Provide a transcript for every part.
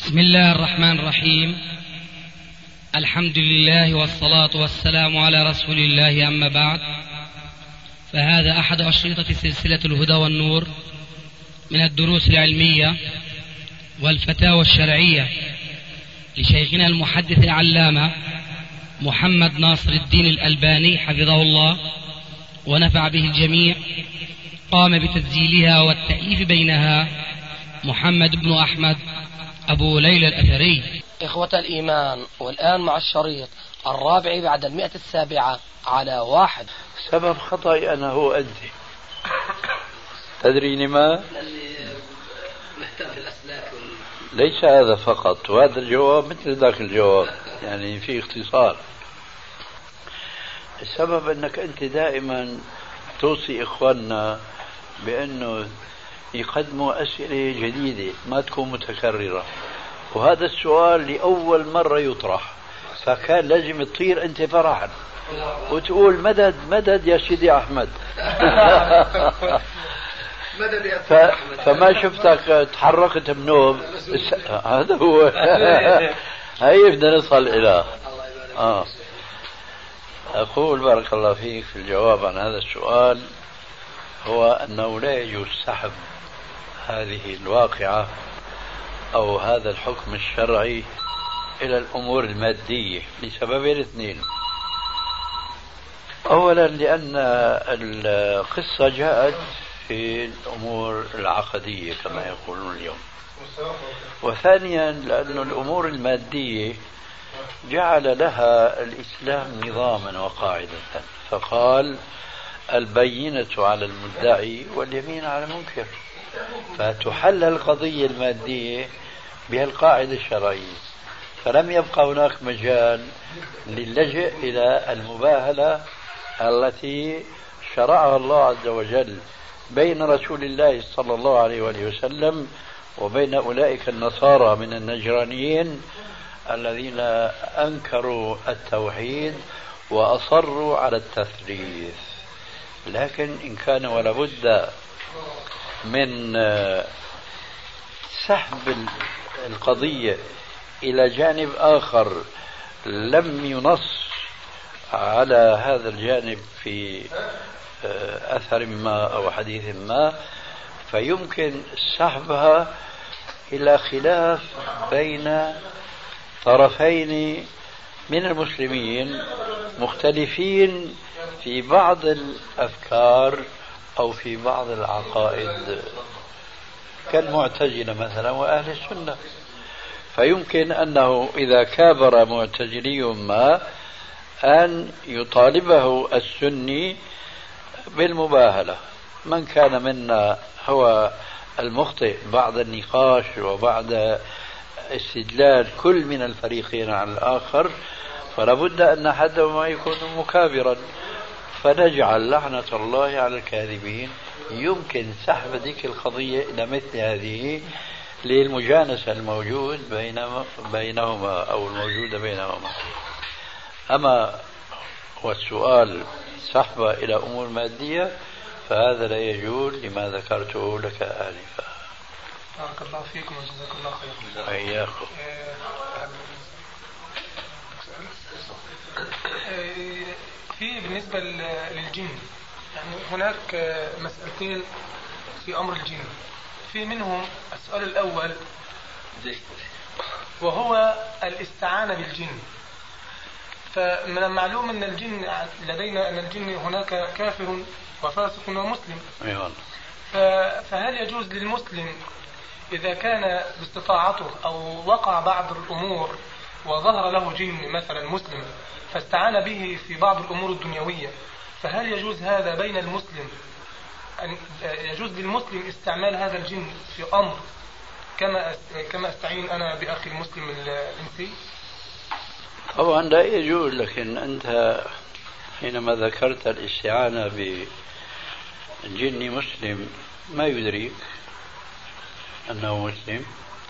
بسم الله الرحمن الرحيم. الحمد لله والصلاة والسلام على رسول الله، أما بعد، فهذا أحد أشرطة سلسلة الهدى والنور من الدروس العلمية والفتاوى الشرعية لشيخنا المحدث العلامة محمد ناصر الدين الألباني حفظه الله ونفع به الجميع. قام بتسجيلها والتأليف بينها محمد بن أحمد أبو ليلى الأثري. إخوة الإيمان، والآن مع الشريط الرابع بعد 107 على 1. سبب خطأي أنا هو أنت تدري لما؟ ليس هذا فقط، وهذا الجواب مثل ذاك الجواب، يعني في اختصار. السبب أنك أنت دائما توصي إخواننا بأنه يقدموا أسئلة جديدة ما تكون متكررة، وهذا السؤال لأول مرة يطرح، فكان لازم تطير أنت فرحا وتقول مدد مدد يا سيدي أحمد. فما شفتك تحركت بنوم. هذا هو. هاي بدنا نصل إلى أقول بارك الله فيك في الجواب عن هذا السؤال، هو أنه لا يجوز سحب هذه الواقعة أو هذا الحكم الشرعي إلى الأمور المادية لسببين اثنين. أولا لأن القصة جاءت في الأمور العقدية كما يقولون اليوم، وثانيا لأن الأمور المادية جعل لها الإسلام نظاما وقاعدة، فقال البينة على المدعي واليمين على المنكر، فتحل القضية المادية بهالقاعدة الشرعية، فلم يبقى هناك مجال للجئ إلى المباهلة التي شرعها الله عز وجل بين رسول الله صلى الله عليه وآله وسلم وبين أولئك النصارى من النجرانيين الذين أنكروا التوحيد وأصروا على التثليث. لكن إن كان ولا بد من سحب القضية إلى جانب آخر لم ينص على هذا الجانب في أثر ما أو حديث ما، فيمكن سحبها إلى خلاف بين طرفين من المسلمين مختلفين في بعض الأفكار أو في بعض العقائد كالمعتزلة مثلا وأهل السنة، فيمكن أنه إذا كابر معتزلي ما أن يطالبه السني بالمباهلة. من كان منا هو المخطئ بعد النقاش وبعد استدلال كل من الفريقين على الآخر، فلا بد أن أحدهما يكون مكابرا، فنجعل لعنة الله على الكاذبين. يمكن سحب ذيك القضية إلى مثل هذه للمجانسة الموجود بينهما أو الموجودة بينهما. أما والسؤال سحبه إلى أمور مادية فهذا لا يجوز لما ذكرته لك آنفا. بارك الله فيكم وجزاك الله خيرا. إياكم. في بالنسبة للجن، يعني هناك مسألتين في أمر الجن، في منهم السؤال الأول وهو الاستعانة بالجن. فمن المعلوم أن الجن لدينا أن الجن هناك كافر وفاسق ومسلم، فهل يجوز للمسلم إذا كان باستطاعته أو وقع بعض الأمور وظهر له جن مثلا مسلم فاستعان به في بعض الأمور الدنيوية، فهل يجوز هذا بين المسلم أن يجوز للمسلم استعمال هذا الجن في أمر كما استعين أنا بأخي المسلم الإنسي؟ طبعا لا يجوز، لكن أنت حينما ذكرت الاستعانة بجن مسلم ما يدريك أنه مسلم.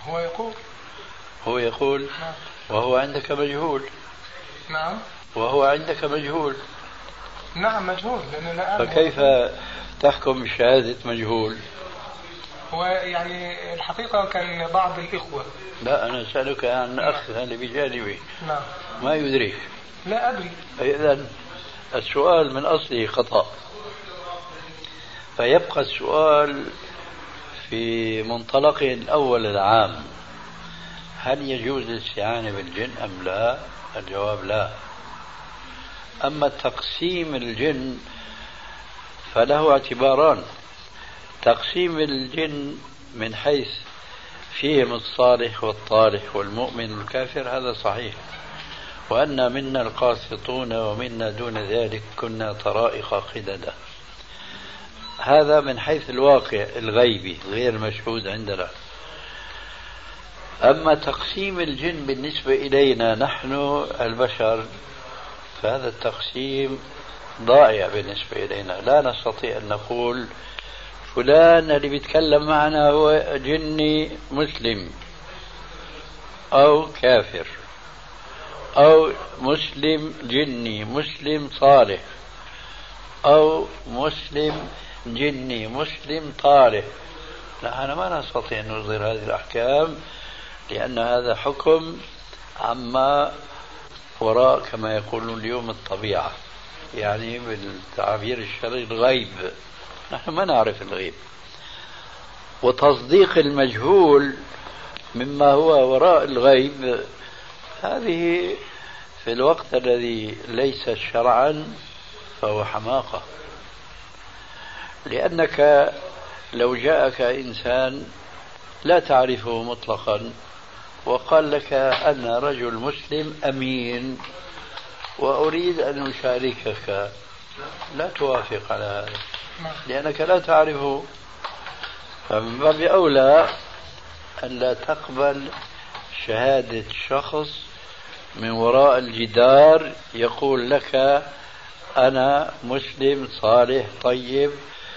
هو يقول نعم. وهو عندك مجهول. نعم. وهو عندك مجهول. نعم مجهول، لأنه لا أعلم. فكيف تحكم بشهادة مجهول؟ ويعني الحقيقة كان بعض الإخوة. لا أنا أسألك عن أخ اللي بجانبي. نعم. ما يدريك. لا أدري. إذن السؤال من أصله خطأ، فيبقى السؤال في منطلقه الأول العام: هل يجوز الاستعانة بالجن أم لا؟ الجواب لا. أما تقسيم الجن فله اعتباران: تقسيم الجن من حيث فيهم الصالح والطالح والمؤمن والكافر، هذا صحيح، وأن منا القاسطون ومنا دون ذلك كنا طرائق قددا، هذا من حيث الواقع الغيبي غير مشهود عندنا. أما تقسيم الجن بالنسبة إلينا نحن البشر فهذا التقسيم ضائع بالنسبة إلينا، لا نستطيع أن نقول فلان اللي بيتكلم معنا هو جني مسلم أو كافر، أو مسلم جني مسلم صالح، أو مسلم جني مسلم طالح. نحن ما نستطيع أن نصدر هذه الأحكام، لأن هذا حكم عما وراء كما يقولون اليوم الطبيعة، يعني بالتعبير الشرعي الغيب. نحن ما نعرف الغيب، وتصديق المجهول مما هو وراء الغيب هذه في الوقت الذي ليس شرعا فهو حماقة. لأنك لو جاءك إنسان لا تعرفه مطلقا وقال لك أنا رجل مسلم أمين وأريد أن أشاركك، لا توافق على هذا لأنك لا تعرفه، فمن باب أولى أن لا تقبل شهادة شخص من وراء الجدار يقول لك أنا مسلم صالح طيب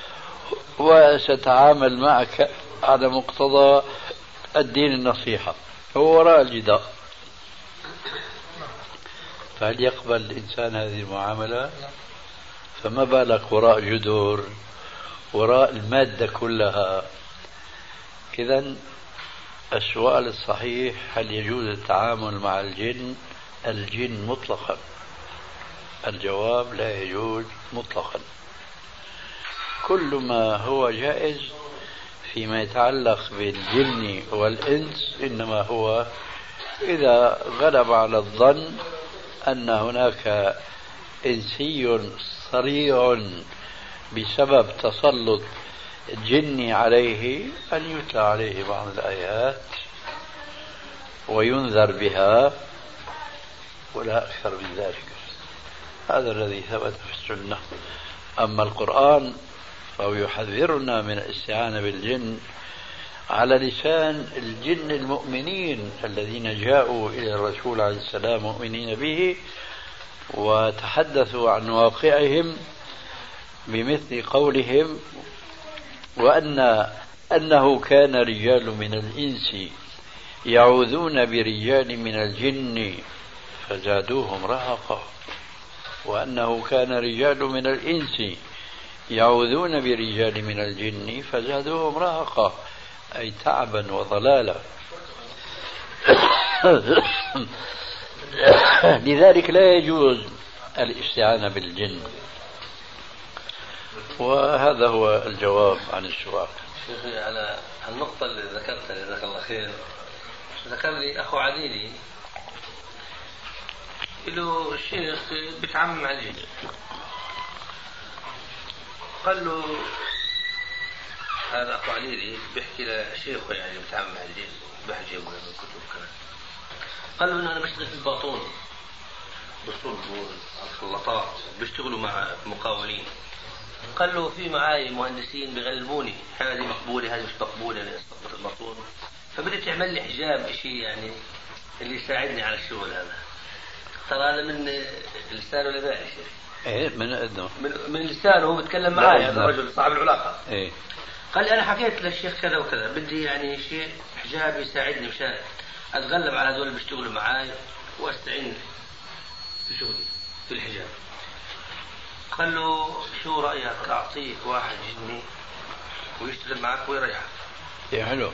وستعامل معك على مقتضى الدين النصيحة، هو وراء الجدار. فهل يقبل الإنسان هذه المعاملة؟ فما بالك وراء جدر، وراء المادة كلها. إذن السؤال الصحيح: هل يجوز التعامل مع الجن مطلقا؟ الجواب: لا يجوز مطلقا. كل ما هو جائز فيما يتعلق بالجن والإنس إنما هو إذا غلب على الظن أن هناك إنسي صريع بسبب تسلط الجن عليه، أن يتلى عليه بعض الآيات وينذر بها ولا أكثر من ذلك. هذا الذي ثبت في السنة. أما القرآن فهو يحذرنا من الاستعانة بالجن على لسان الجن المؤمنين الذين جاءوا إلى الرسول عليه السلام مؤمنين به وتحدثوا عن واقعهم بمثل قولهم: وأنه كان رجال من الإنس يعوذون برجال من الجن فزادوهم رهقا. وأنه كان رجال من الإنس يعوذون برجال من الجن فزادوهم رهقا، أي تعبا وضلالا. لذلك لا يجوز الاستعانة بالجن. وهذا هو الجواب عن السؤال. على النقطة اللي ذكرتها جزاك الله خير، ذكر لي أخو عديلي له الشيخ بيتعامل مع الجن، قال له هذا أخو عليلي بيحكي لشيخه يعني بيتعامل مع الجن بحجب من الكتب كمان، قال له إنه أنا بشتغل في الباطون بصور الخلاطات بيشتغلوا مع مقاولين، قال له في معاي مهندسين بيغلبوني هذه مقبولة هذه مش مقبولة لأستقبل الباطون، فبدي تعمل لي حجاب شيء يعني اللي يساعدني على الشغل هذا. ترى هذا من لسانه ولا باعي شيء؟ ايه من لسانه هو بيتكلم معي هذا الرجل صاحب العلاقة. ايه قال لي أنا حكيت للشيخ كذا وكذا بدي يعني شيء حجاب يساعدني مشان أتغلب على هذول اللي بيشتغلوا معاي وأستعين في شغلي في الحجاب. قال له شو رأيك أعطيك واحد جني ويشتغل معك ويريحك؟ يا حلو.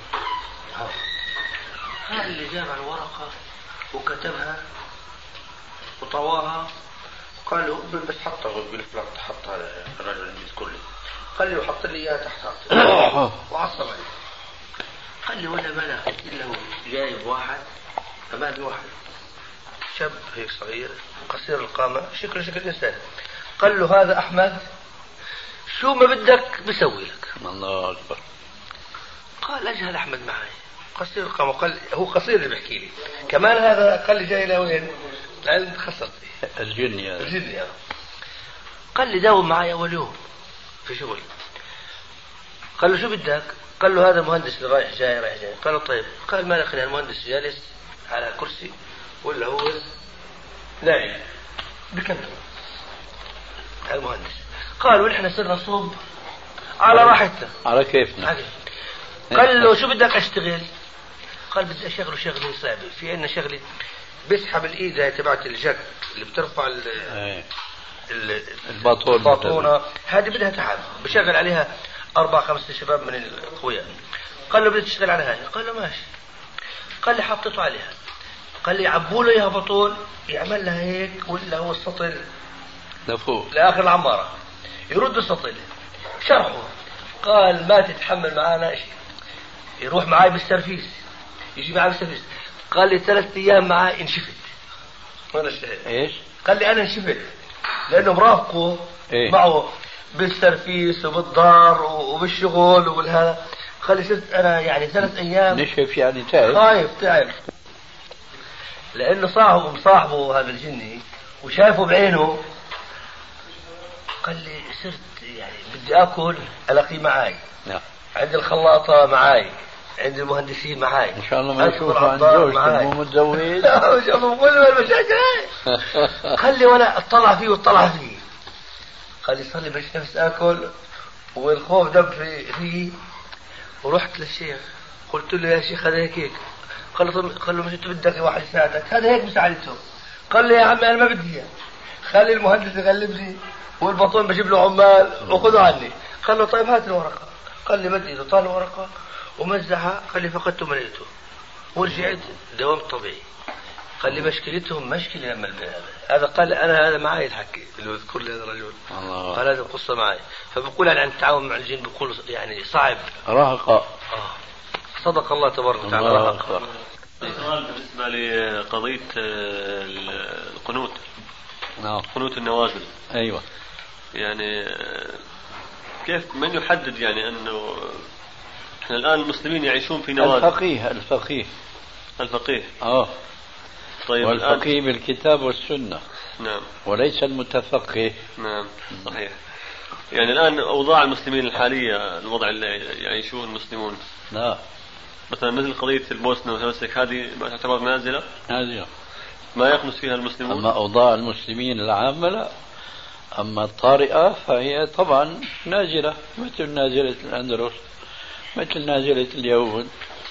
هذا اللي جاب على الورقة وكتبها وطواها، قال له بس حطها بالفلاط، حطها الرجل اللي يذكر لي، قال لي وحط لي اياها تحت وعصب عليه. قال لي ولا ما اخذت الا هو جايب واحد امامي، واحد شاب هيك صغير قصير القامة شكله شكل انسان، قال له هذا احمد شو ما بدك بسوي لك. الله اكبر. قال اجهل احمد معي قصير القامة، قال هو قصير اللي بيحكي لي كمان، هذا قال لي جاي لوين لعلم تخصص الجني هذا. الجني هذا. قال لي داوم معي اول يوم في شغل. قال له شو بدك؟ قال له هذا مهندس اللي رايح جاي رايح جاي. قال له طيب. قال ما دخل المهندس جالس على كرسي ولا هو نايم بكمل المهندس. قال ونحن صرنا صوب على راحتنا على كيفنا. قال له شو بدك اشتغل؟ قال بدي اشغله شغله صعبه، في عندنا شغله بيسحب الايد هاي تبعت الجك اللي بترفع الباطونه، هذه بدها تعب، بشغل عليها 4-5 شباب من القوياء. قال له بدي تشتغل على هاي. قال له ماشي. قال لي حطيته عليها، قال لي يعبوا له اياها بطول يعمل لها هيك ولا هو السطل لفوق لاخر العماره يرد السطل شرحه. قال ما تتحمل معانا شيء، يروح معاي بالسرفيس يجي معاي بالسرفيس. قال لي 3 أيام معاي انشفت وانا اشتهيت. ايش؟ قال لي انا انشفت لانه مرافقه إيه؟ معه بالسرفيس وبالدار وبالشغل وبالهذا. قال لي صرت انا يعني 3 أيام نشف يعني تعب، خايف تعب، لانه صاحبه هذا الجني وشايفه بعينه. قال لي صرت يعني بدي اكل الاقيه معاي. نعم. عند الخلاطه معاي، عند المهندسين معاي، ان شاء الله ما يشوفوا عند زوجته مو متزوج. شوفوا كل المشاكل هاي. قال لي وانا اطلع فيه واطلع فيه. قال لي صار لي بس نفس اكل والخوف دب فيه. ورحت للشيخ قلت له يا شيخ هذا هيك. قال له مش انت بدك واحد يساعدك، هذا هيك مساعدته. قال لي يا عمي انا ما بدي اياه، خلي المهندس يغلب لي والبطون بجيب له عمال وخذوا عني. قال له طيب هات الورقه. قال لي بدي اذا طال ورقه ومزحها. قال لي فقدته مليته ورجعت دوام طبيعي. قال لي مشكلتهم مشكله لما هذا قال انا هذا معي الحكي اللي بذكر لي هذا الرجل. قال هذه القصه معي. فبقول عن التعاون مع الجن بقول يعني صعب رهقه. صدق الله تبارك وتعالى. رهقه. سؤال بالنسبه لقضيه القنوت. نعم. قنوت النوازل. ايوه. يعني كيف من يحدد يعني انه احنا الان المسلمين يعيشون في نوازل؟ الفقيه. طيب والفقيه بالكتاب والسنه. نعم. وليس المتفقه. نعم صحيح. يعني الان اوضاع المسلمين الحاليه، الوضع اللي يعيشون المسلمون. لا. مثلا مثل قضيه البوسنه والهرسك، هذه تعتبر نازله ما يقنص فيها المسلمون. اما اوضاع المسلمين العامه لا. أما الطارئة فهي طبعا نازلة، مثل نازلة الأندلس، مثل نازلة اليهود.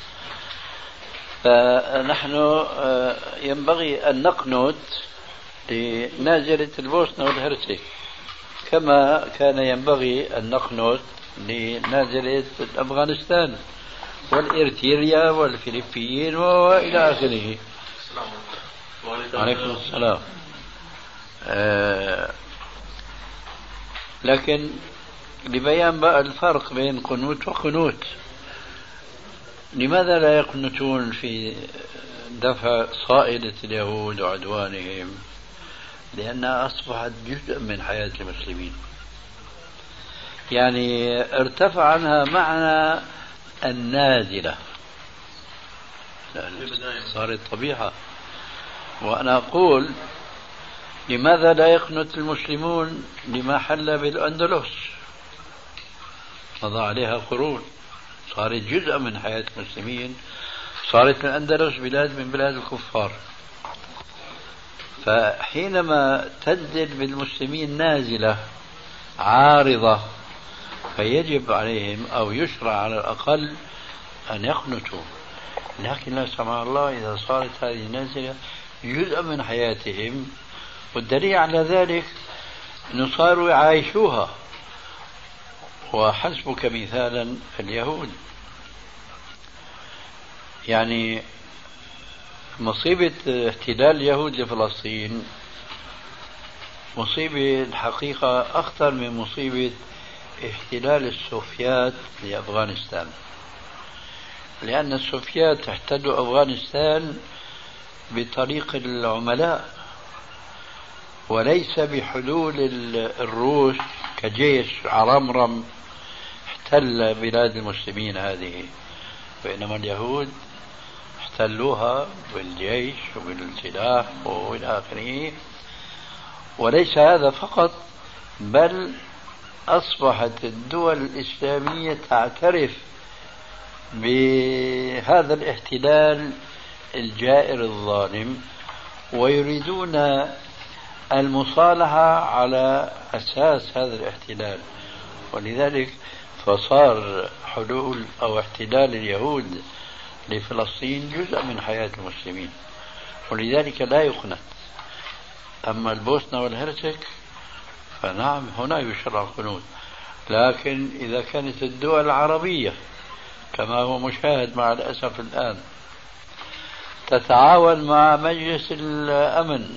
فنحن ينبغي أن نقنت لنازلة البوسنة والهرسك كما كان ينبغي أن نقنت لنازلة أفغانستان والإرتريا والفلبين وإلى آخره. عليكم السلام. لكن لبيان بقى الفرق بين قنوت وقنوت، لماذا لا يقنتون في دفع صائلة اليهود وعدوانهم؟ لأنها أصبحت جزء من حياة المسلمين، يعني ارتفع عنها معنى النازلة، صارت طبيعة. وأنا أقول لماذا لا يقنت المسلمون لما حل بالأندلس؟ مضى عليها قرون، صارت جزء من حياة المسلمين، صارت الأندلس بلاد من بلاد الكفار. فحينما تنزل بالمسلمين نازلة عارضة فيجب عليهم أو يشرع على الأقل أن يقنتوا. لكن لا سمح الله إذا صارت هذه النازلة جزء من حياتهم، والدليل على ذلك أنه صاروا يعايشوها. وحسبك مثالا اليهود، يعني مصيبة احتلال اليهود لفلسطين مصيبة الحقيقة أخطر من مصيبة احتلال السوفيات لأفغانستان، لأن السوفيات احتلوا أفغانستان بطريق العملاء وليس بحلول الروس كجيش عرمرم احتل بلاد المسلمين هذه، بينما اليهود احتلوها بالجيش وبالسلاح وإلى آخره. وليس هذا فقط، بل أصبحت الدول الإسلامية تعترف بهذا الاحتلال الجائر الظالم ويريدون المصالحة على أساس هذا الاحتلال. ولذلك فصار حلول أو احتلال اليهود لفلسطين جزء من حياة المسلمين، ولذلك لا يقنط. أما البوسنة والهرسك فنعم هنا يشرع القنوت، لكن إذا كانت الدول العربية كما هو مشاهد مع الأسف الآن تتعاون مع مجلس الأمن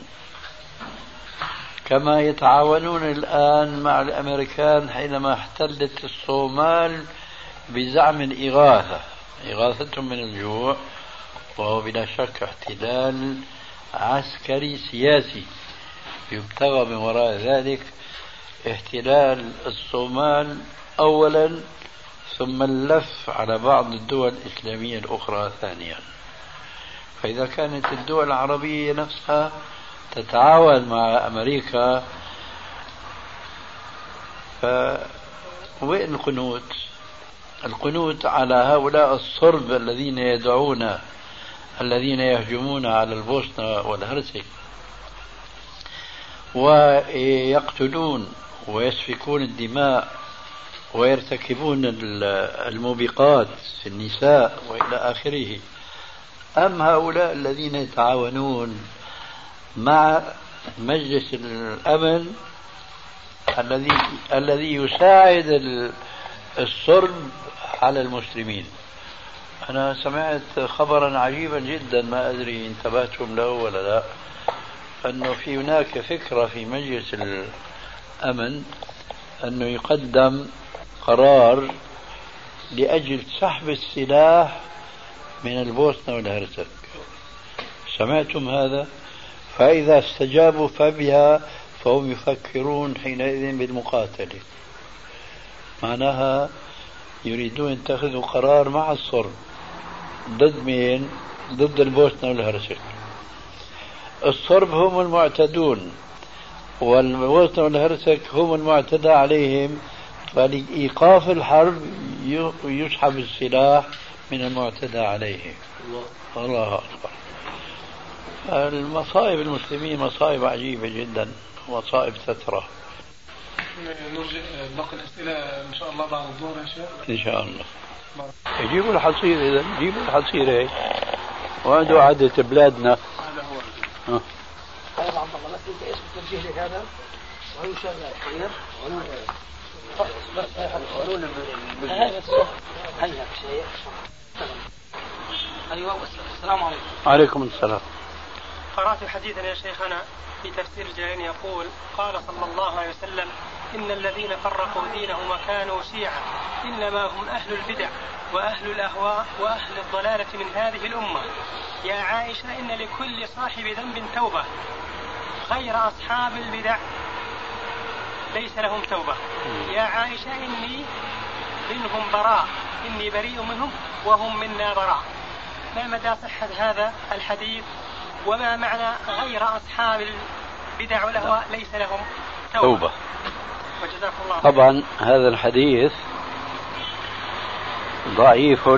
كما يتعاونون الآن مع الأمريكان حينما احتلت الصومال بزعم الإغاثة، إغاثتهم من الجوع، وهو بلا شك احتلال عسكري سياسي يبتغى من وراء ذلك احتلال الصومال أولا ثم اللف على بعض الدول الإسلامية الأخرى ثانيا. فإذا كانت الدول العربية نفسها تتعاون مع أمريكا فوين القنوت؟ القنوت على هؤلاء الصرب الذين يدعون الذين يهجمون على البوسنة والهرسك ويقتلون ويسفكون الدماء ويرتكبون الموبقات في النساء وإلى آخره. أم هؤلاء الذين يتعاونون مع مجلس الأمن الذي يساعد الصرب على المسلمين. أنا سمعت خبرا عجيبا جدا، ما أدري انتبهتم له ولا لا، أنه في هناك فكرة في مجلس الأمن أنه يقدم قرار لأجل سحب السلاح من البوسنة والهرسك. سمعتم هذا؟ فإذا استجابوا فبها فهم يفكرون حينئذ بالمقاتلة. معناها يريدون يتخذوا قرار مع الصرب ضد مين؟ ضد البوسنة والهرسك. الصرب هم المعتدون والبوسنة والهرسك هم المعتدى عليهم، فلإيقاف الحرب يسحب السلاح من المعتدى عليه. الله أكبر. المصائب المسلمين مصائب عجيبة جدا، مصائب تترى. نرجع باقي الأسئلة إن شاء الله بعد الظهر يا شيخ. إن شاء الله. يجيبوا الحصير، إذا يجيبوا الحصير هيك وهذا عادة بلادنا. هذا هو. طيب عبد الله، بس أنت إيش بتوجه لك هذا؟ وهو شغال خير بس هيا شيء. أيوة. السلام عليكم. عليكم السلام. قرأت حديثا يا شيخنا في تفسير الجلالين يقول: قال صلى الله عليه وسلم: إن الذين فرقوا دينهم وكانوا شيعا إنما هم أهل البدع وأهل الأهواء وأهل الضلالة من هذه الأمة. يا عائشة إن لكل صاحب ذنب توبة غير أصحاب البدع ليس لهم توبة. يا عائشة إني منهم براء، إني بريء منهم وهم منا براء. ما مدى صحة هذا الحديث؟ وما معنى غير أصحاب البدع والأهواء ليس لهم توبة؟ وجزاك الله. طبعا هذا الحديث ضعيف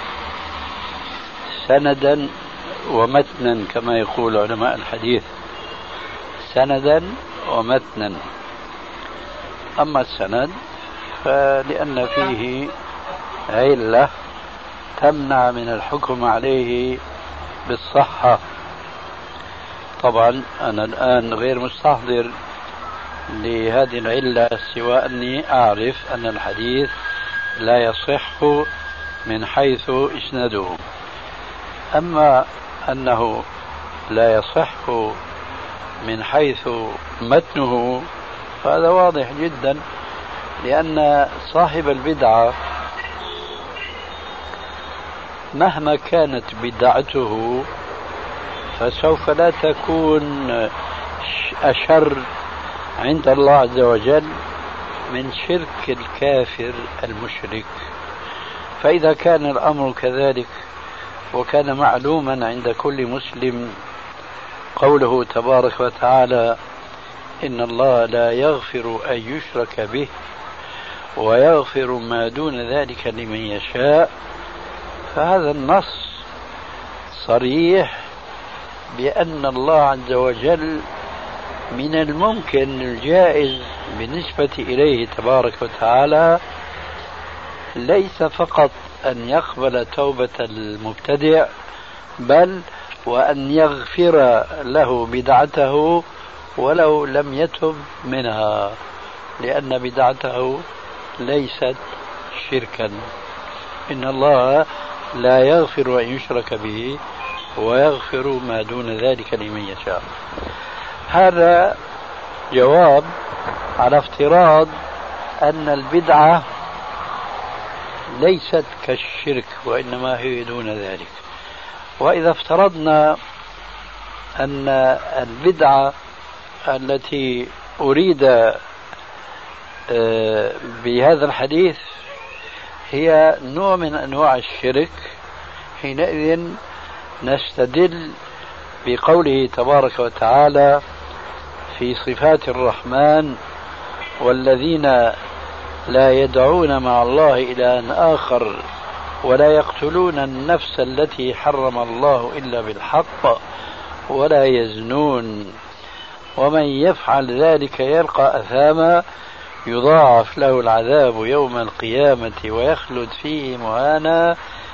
سندا ومتنا كما يقول علماء الحديث، سندا ومتنا. أما السند فلأن فيه علة تمنع من الحكم عليه بالصحة. طبعا أنا الآن غير مستحضر لهذه العلة سوى أني أعرف أن الحديث لا يصح من حيث إسناده، أما أنه لا يصح من حيث متنه فهذا واضح جدا، لأن صاحب البدعة مهما كانت بدعته فسوف لا تكون أشر عند الله عز وجل من شرك الكافر المشرك. فإذا كان الأمر كذلك وكان معلوما عند كل مسلم قوله تبارك وتعالى إن الله لا يغفر أن يشرك به ويغفر ما دون ذلك لمن يشاء، فهذا النص صريح بأن الله عز وجل من الممكن الجائز بالنسبة إليه تبارك وتعالى ليس فقط أن يقبل توبة المبتدع، بل وأن يغفر له بدعته ولو لم يتب منها، لأن بدعته ليست شركا. إن الله لا يغفر أن يشرك به ويغفر ما دون ذلك لمن يشاء. هذا جواب على افتراض أن البدعة ليست كالشرك وإنما هي دون ذلك. وإذا افترضنا أن البدعة التي أريد بهذا الحديث هي نوع من أنواع الشرك، حينئذ نستدل بقوله تبارك وتعالى في صفات الرحمن والذين لا يدعون مع الله إلها آخر ولا يقتلون النفس التي حرم الله إلا بالحق ولا يزنون ومن يفعل ذلك يلقى أثاما يضاعف له العذاب يوم القيامة ويخلد فيه مهانا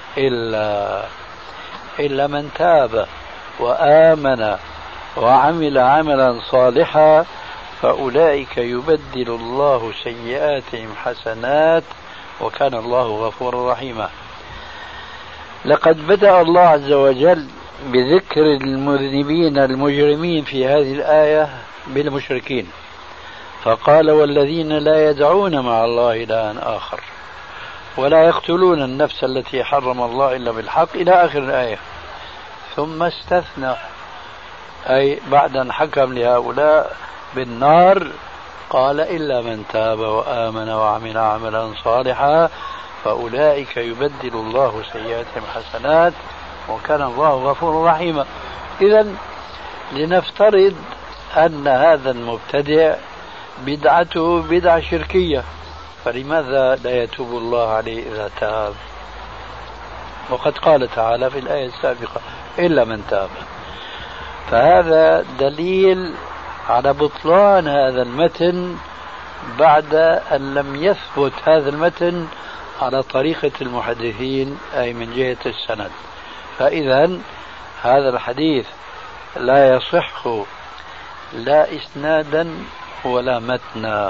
إلا من تاب وآمن وعمل عملا صالحا فأولئك يبدل الله سيئاتهم حسنات وكان الله غفورا رحيما. لقد بدأ الله عز وجل بذكر المذنبين المجرمين في هذه الآية بالمشركين، فقال والذين لا يدعون مع الله إلها آخر ولا يقتلون النفس التي حرم الله إلا بالحق إلى آخر الآية، ثم استثنى أي بعد أن حكم لهؤلاء بالنار قال إلا من تاب وآمن وعمل عملا صالحا فأولئك يبدل الله سيئاتهم حسنات وكان الله غفورا رحيما. إذن لنفترض أن هذا المبتدع بدعته بدعة شركية، فلماذا لا يتوب الله عليه إذا تاب؟ وقد قال تعالى في الآية السابقة إلا من تاب. فهذا دليل على بطلان هذا المتن بعد أن لم يثبت هذا المتن على طريقة المحدثين أي من جهة السند. فإذا هذا الحديث لا يصح لا إسنادا ولا متنا،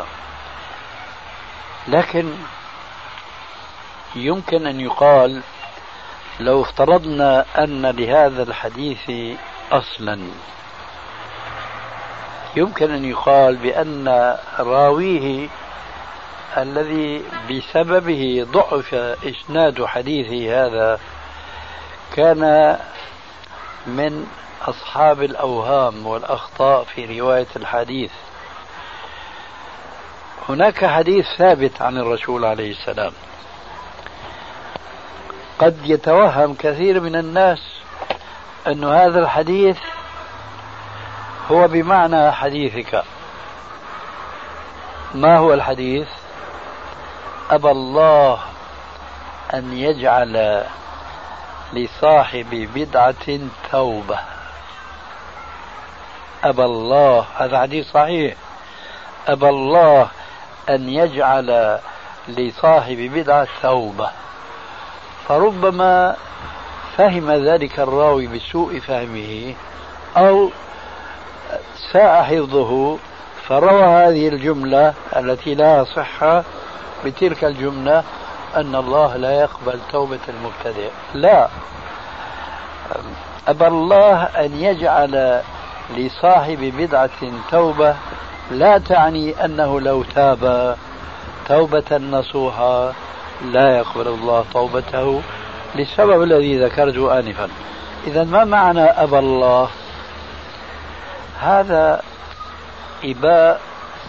لكن يمكن أن يقال لو افترضنا أن لهذا الحديث أصلا، يمكن أن يقال بأن راويه الذي بسببه ضعف إسناد حديثه هذا كان من أصحاب الأوهام والأخطاء في رواية الحديث. هناك حديث ثابت عن الرسول عليه السلام قد يتوهم كثير من الناس أن هذا الحديث هو بمعنى حديثك. ما هو الحديث؟ أبى الله أن يجعل لصاحب بدعة توبة. أبى الله، هذا حديث صحيح، أبى الله أن يجعل لصاحب بدعة توبة. فربما فهم ذلك الراوي بسوء فهمه أو ساء حفظه فروى هذه الجملة التي لا صحة بتلك الجملة أن الله لا يقبل توبة المبتدع. لا، أبى الله أن يجعل لصاحب بدعة توبة لا تعني أنه لو تاب توبة نصوحة لا يقبل الله توبته للسبب الذي ذكرته آنفا. إذا ما معنى أبى الله؟ هذا إباء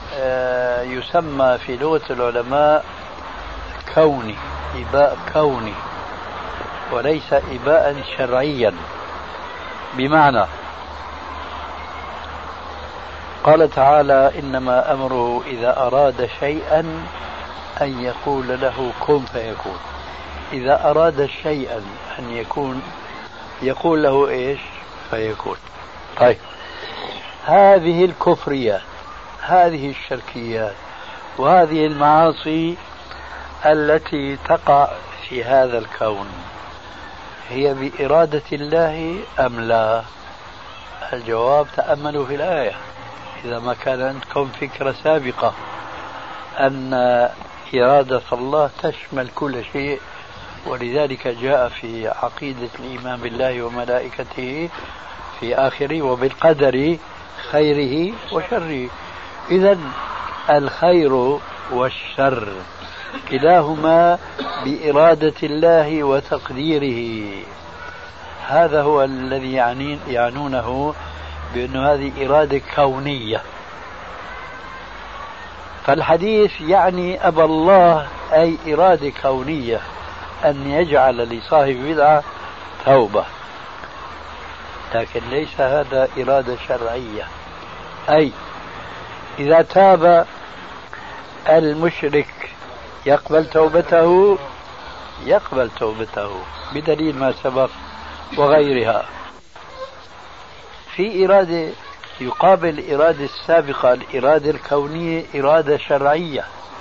يسمى في لغة العلماء كوني، إباء كوني وليس إباء شرعيا. بمعنى قال تعالى إنما أمره إذا أراد شيئا أن يقول له كن فيكون. إذا أراد شيئا أن يكون يقول له إيش؟ فيكون. طيب هذه الكفريات، هذه الشركيات، وهذه المعاصي التي تقع في هذا الكون هي بإرادة الله أم لا؟ الجواب تأملوا في الآية إذا ما كان عندكم فكرة سابقة أن إرادة الله تشمل كل شيء، ولذلك جاء في عقيدة الإيمان بالله وملائكته في آخره وبالقدر خيره وشره. إذن الخير والشر كلاهما بإرادة الله وتقديره. هذا هو الذي يعنونه بأن هذه إرادة كونية. فالحديث يعني أبى الله أي إرادة كونية أن يجعل لصاحب بدعة توبة، لكن ليس هذا إرادة شرعية. أي إذا تاب المشرك يقبل توبته، يقبل توبته بدليل ما سبق وغيرها. في إرادة يقابل الإرادة السابقة، الإرادة الكونية إرادة شرعية،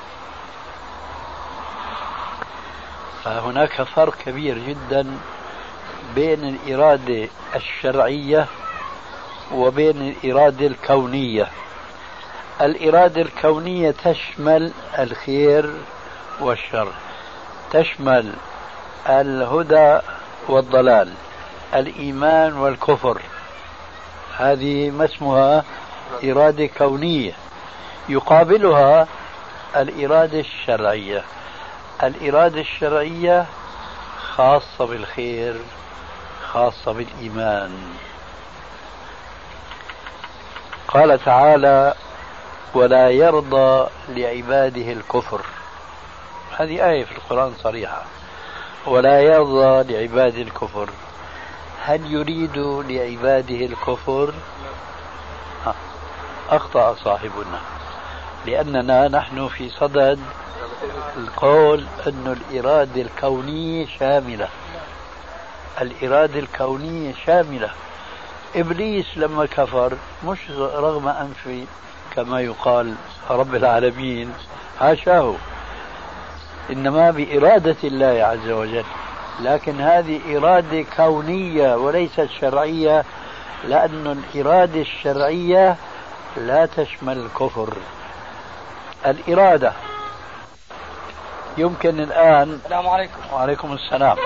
فهناك فرق كبير جدا بين الإرادة الشرعية وبين الإرادة الكونية. الإرادة الكونية تشمل الخير والشر، تشمل الهدى والضلال، الإيمان والكفر. هذه ما اسمها إرادة كونية. يقابلها الإرادة الشرعية. الإرادة الشرعية خاصة بالخير، خاصة بالإيمان. قال تعالى ولا يرضى لعباده الكفر. هذه آية في القرآن صريحة، ولا يرضى لعباده الكفر. هل يريد لعباده الكفر؟ أخطأ صاحبنا، لأننا نحن في صدد القول أن الإرادة الكونية شاملة. الإرادة الكونية شاملة. إبليس لما كفر مش رغم أنفه كما يقال رب العالمين، حاشاه، إنما بإرادة الله عز وجل. لكن هذه إرادة كونية وليست شرعية، لأن الإرادة الشرعية لا تشمل الكفر. الإرادة يمكن الآن السلام عليكم. وعليكم السلام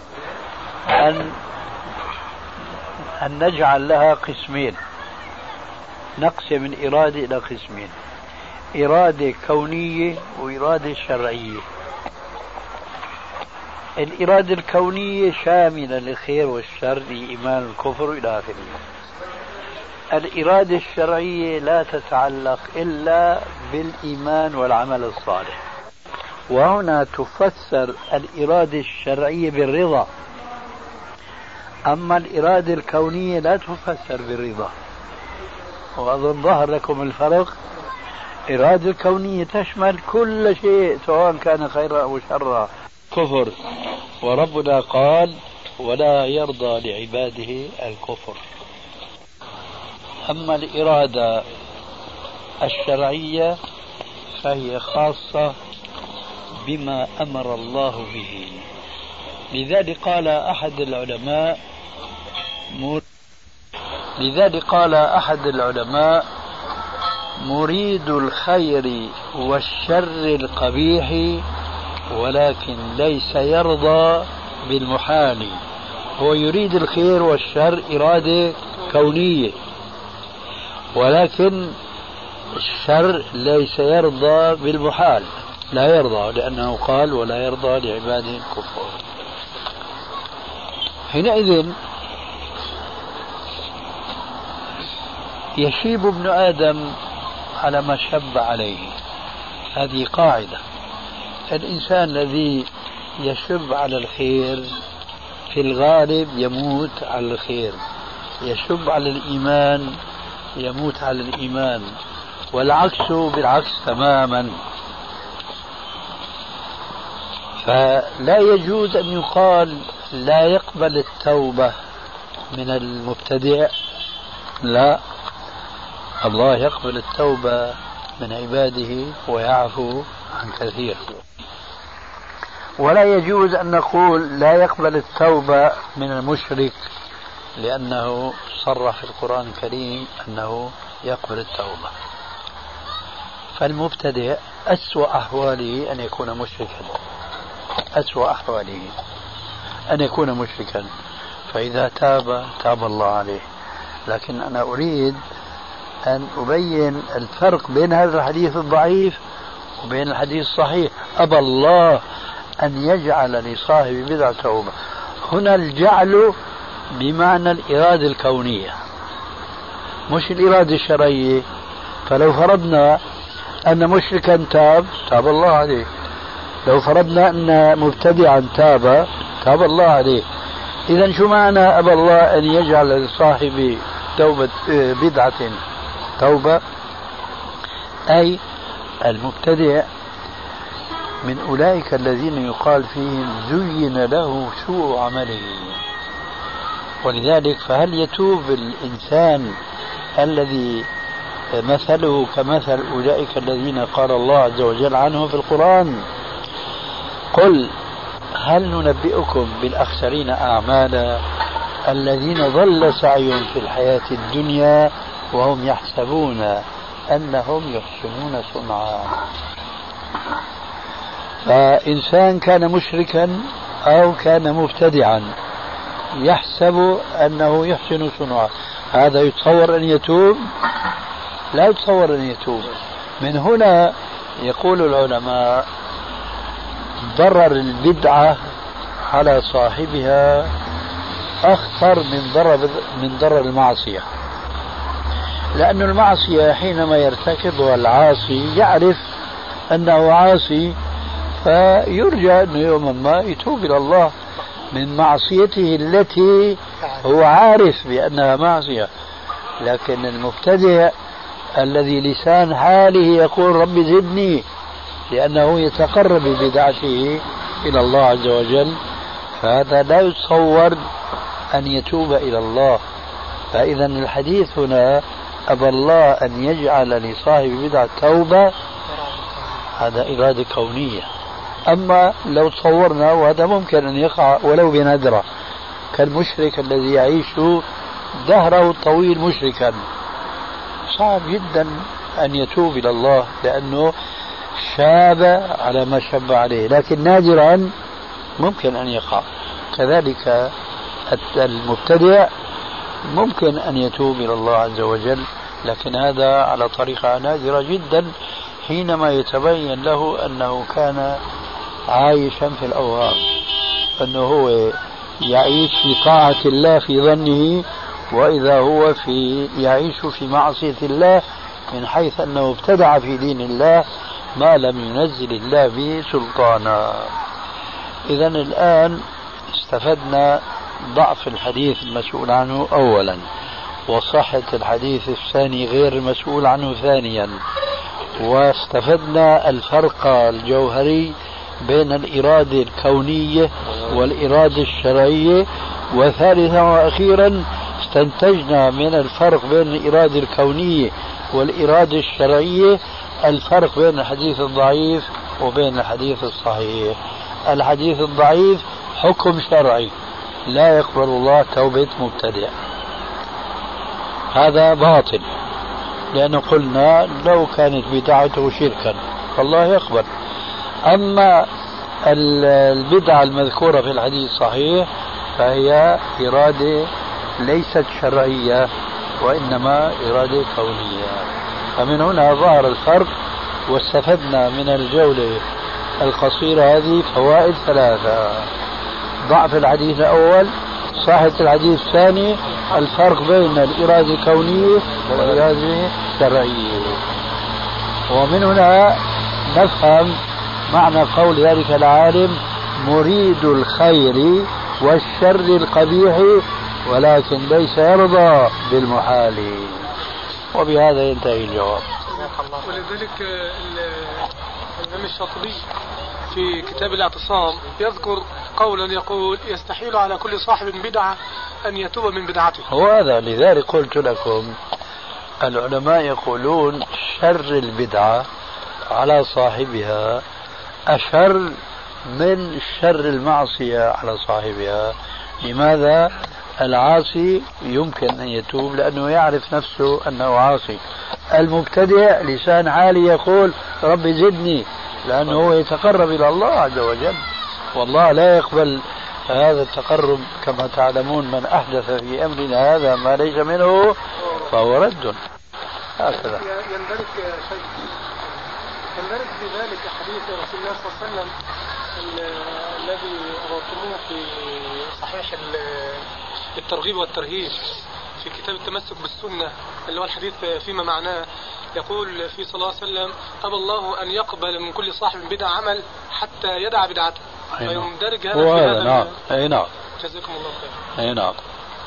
أن نجعل لها قسمين، نقسم الإرادة إلى قسمين: إرادة كونية وإرادة شرعية. الإرادة الكونية شاملة للخير والشر، لإيمان الكفر إلى آخره. الإرادة الشرعية لا تتعلق إلا بالإيمان والعمل الصالح. وهنا تفسر الإرادة الشرعية بالرضا، أما الإرادة الكونية لا تفسر بالرضا. وأظن ظهر لكم الفرق. الإرادة الكونية تشمل كل شيء سواء كان خيرا أو شرا، كفر. وربنا قال ولا يرضى لعباده الكفر. أما الإرادة الشرعية فهي خاصة بما أمر الله به. لذلك قال أحد العلماء مريد الخير والشر القبيح ولكن ليس يرضى بالمحال هو يريد الخير والشر إرادة كونية، ولكن الشر ليس يرضى بالمحال، لا يرضى، لأنه قال ولا يرضى لعباده الكفار. حينئذ يشيب ابن آدم على ما شب عليه. هذه قاعدة، الإنسان الذي يشب على الخير في الغالب يموت على الخير، يشب على الإيمان يموت على الإيمان، والعكس بالعكس تماما. فلا يجوز أن يقال لا يقبل التوبة من المبتدع، لا، الله يقبل التوبة من عباده ويعفو عن كثير. ولا يجوز أن نقول لا يقبل التوبة من المشرك، لأنه صرح في القرآن الكريم أنه يقبل التوبة. فالمبتدع أسوأ أحواله أن يكون مشركا، أسوأ أحواله أن يكون مشركا، فإذا تاب تاب الله عليه. لكن أنا أريد أن أبين الفرق بين هذا الحديث الضعيف وبين الحديث الصحيح. أبى الله أن يجعل لصاحب بدعة توبة، هنا الجعل بمعنى الإرادة الكونية مش الإرادة الشرعية. فلو فرضنا أن مشركا تاب تاب الله عليه، لو فرضنا أن مبتدعا تاب تاب الله عليه. إذن شو معنى أبى الله أن يجعل لصاحب توبة بدعة توبة؟ أي المبتدع من أولئك الذين يقال فيهم زين له سوء عمله. ولذلك فهل يتوب الإنسان الذي مثله كمثل أولئك الذين قال الله عز وجل عنه في القرآن: قل هل ننبئكم بالأخسرين أعمالا الذين ضل سعيهم في الحياة الدنيا وهم يحسبون أنهم يحسنون صنعا. فإنسان كان مشركا أو كان مبتدعا يحسب أنه يحسن صنعا، هذا يتصور أن يتوب؟ لا يتصور أن يتوب. من هنا يقول العلماء ضرر البدعة على صاحبها أخطر من ضرر المعصية، لأن المعصية حينما يرتكبها العاصي يعرف أنه عاصي، فيرجى أنه يوما ما يتوب إلى الله من معصيته التي هو عارف بأنها معصية. لكن المبتدع الذي لسان حاله يقول رب زدني، لأنه يتقرب ببدعته إلى الله عز وجل، فهذا لا يتصور أن يتوب إلى الله. فإذا الحديث هنا أبى الله أن يجعل لصاحب بدعة توبة، هذا إرادة كونية. أما لو تصورنا، وهذا ممكن أن يقع ولو بندرة، كالمشرك الذي يعيش دهره الطويل مشركا، صعب جدا أن يتوب إلى الله لأنه شاب على ما شب عليه، لكن نادرا ممكن أن يقع. كذلك المبتدع ممكن أن يتوب إلى الله عز وجل، لكن هذا على طريقة نادرة جدا حينما يتبين له أنه كان عايشا في الأوهام، أنه هو يعيش في طاعة الله في ظنه، وإذا هو يعيش في معصية الله من حيث أنه ابتدع في دين الله ما لم ينزل الله به سلطانا. إذن الآن استفدنا ضعف الحديث المسؤول عنه أولا، وصحة الحديث الثاني غير المسؤول عنه ثانيا، واستفدنا الفرق الجوهري بين الإرادة الكونية والإرادة الشرعية، وثالثا وأخيرا استنتجنا من الفرق بين الإرادة الكونية والإرادة الشرعية الفرق بين الحديث الضعيف وبين الحديث الصحيح. الحديث الضعيف حكم شرعي، لا يقبل الله توبة مبتدع، هذا باطل، لأنه قلنا لو كانت بدعته شركا فالله يقبل. أما البدعة المذكورة في الحديث الصحيح فهي إرادة ليست شرعية وإنما إرادة كونية. فمن هنا ظهر الفرق، واستفدنا من الجولة القصيرة هذه فوائد ثلاثة: ضعف الحديث الأول، صحة الحديث الثاني، الفرق بين الإرادة الكونية والإرادة الشرعية. ومن هنا نفهم معنى قول ذلك العالم: مريد الخير والشر القبيح ولكن ليس يرضى بالمحال. وبهذا ينتهي الجواب. ولذلك الإمام الشاطبي في كتاب الاعتصام يذكر قولا يقول: يستحيل على كل صاحب بدعة أن يتوب من بدعته. وهذا لذلك قلت لكم العلماء يقولون شر البدعة على صاحبها أشر من شر المعصية على صاحبها. لماذا؟ العاصي يمكن أن يتوب لأنه يعرف نفسه أنه عاصي. المبتدع لسان عالي يقول: ربي زدني، لأنه هو يتقرب إلى الله عز وجل، والله لا يقبل هذا التقرب. كما تعلمون: من أحدث في أمرنا هذا ما ليس منه فهو رد. هكذا يندرج في ذلك حديث رسول الله صلى الله عليه وسلم الذي رويتموه في صحيح الترغيب والترهيب في كتاب التمسك بالسنة، اللي هو الحديث فيما معناه. يقول فيه صلى الله عليه وسلم: أبى الله أن يقبل من كل صاحب بدعة عمل حتى يدع بدعته. فيندرج هذا في هذا. نعم. أي نعم. جزاكم الله خير. أي نعم.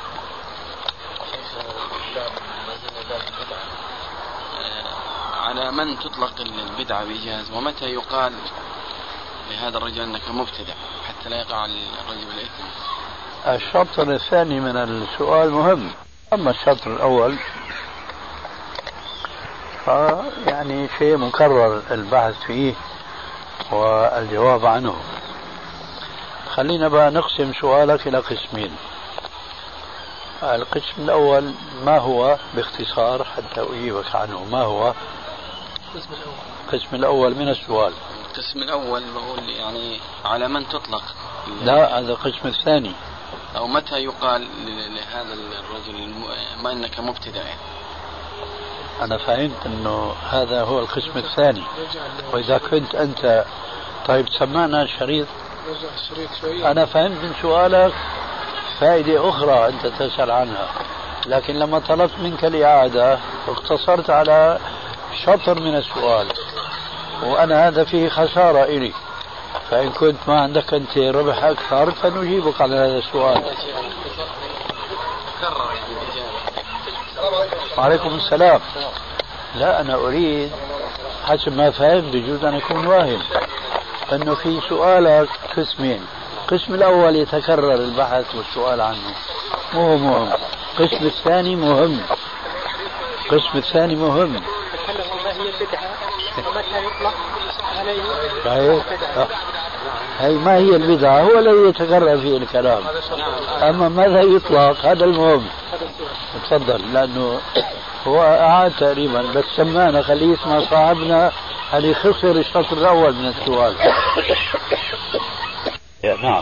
على من تطلق البدعة بإيجاز، ومتى يقال لهذا الرجل أنك مبتدع حتى لا يقع الرجل بالإثم؟ الشطر الثاني من السؤال مهم. أما الشطر الأول يعني شيء مكرر البحث فيه والجواب عنه. خلينا بقى نقسم سؤالك إلى قسمين. القسم الأول ما هو باختصار حتى أجيبك عنه؟ ما هو القسم الأول من السؤال؟ القسم الأول بقول يعني على من تطلق. لا، هذا القسم الثاني. أو متى يقال لهذا الرجل ما إنك مبتدع؟ أنا فهمت أنه هذا هو القسم الثاني. وإذا كنت أنت طيب سمعنا الشريط. أنا فهمت من سؤالك فائدة أخرى أنت تسأل عنها، لكن لما طلبت منك الإعادة اقتصرت على شطر من السؤال، وأنا هذا فيه خسارة إلي. فإن كنت ما عندك أنت ربح أكثر فنجيبك على هذا السؤال. وعليكم السلام. لا، أنا أريد حسب ما فهمت، بجوز أن يكون واهم، أنه في سؤالك قسمين. القسم الأول يتكرر البحث والسؤال عنه، مو مهم. القسم الثاني مهم. القسم الثاني مهم. ما هي البدعة ومتى يطلق عليه؟ هي ما هي البدعة هو الذي يتكرر فيه الكلام، أما ماذا يطلق هذا المهم. تفضل، لأنه هو أعاد تقريبا، بس سمعنا خليه يسمع صاحبنا اللي خسر الشطر الأول من السؤال. نعم.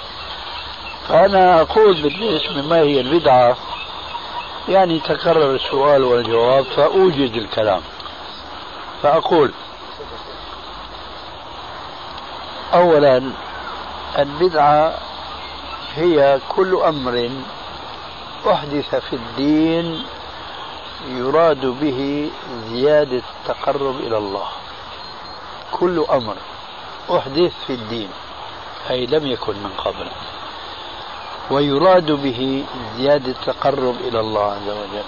فأنا أقول بالنسبة ما هي البدعة يعني تكرر السؤال والجواب فأوجد الكلام. فأقول أولا البدعة هي كل أمر أحدث في الدين يراد به زيادة التقرب إلى الله. كل أمر أحدث في الدين أي لم يكن من قبل ويراد به زيادة التقرب إلى الله عز وجل.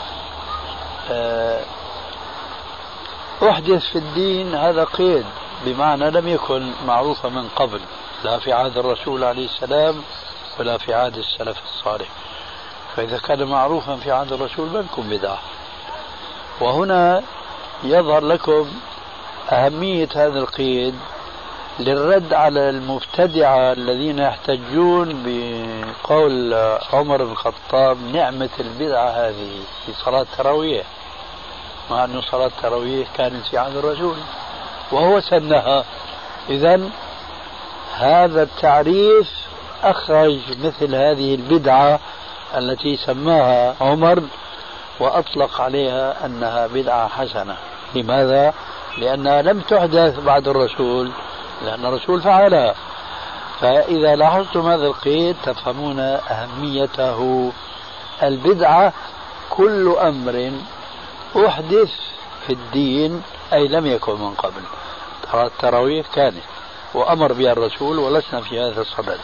أحدث في الدين هذا قيد، بمعنى لم يكن معروفا من قبل، لا في عهد الرسول عليه السلام ولا في عهد السلف الصالح. فإذا كان معروفا في عهد الرسول ما يكون بدعة. وهنا يظهر لكم أهمية هذا القيد للرد على المبتدعة الذين يحتجون بقول عمر بن الخطاب: نعمة البدعة هذه في صلاة التراويح، مع أن صلاة التراويح كانت في عهد الرسول وهو سنها. إذن هذا التعريف أخرج مثل هذه البدعة التي سماها عمر وأطلق عليها أنها بدعة حسنة. لماذا؟ لأنها لم تحدث بعد الرسول، لأن الرسول فعلها. فإذا لاحظتم هذا القيد تفهمون أهميته. البدعة كل أمر أحدث في الدين أي لم يكن من قبل. التراويح كانت وأمر بها الرسول ولسنا في هذا الصدد.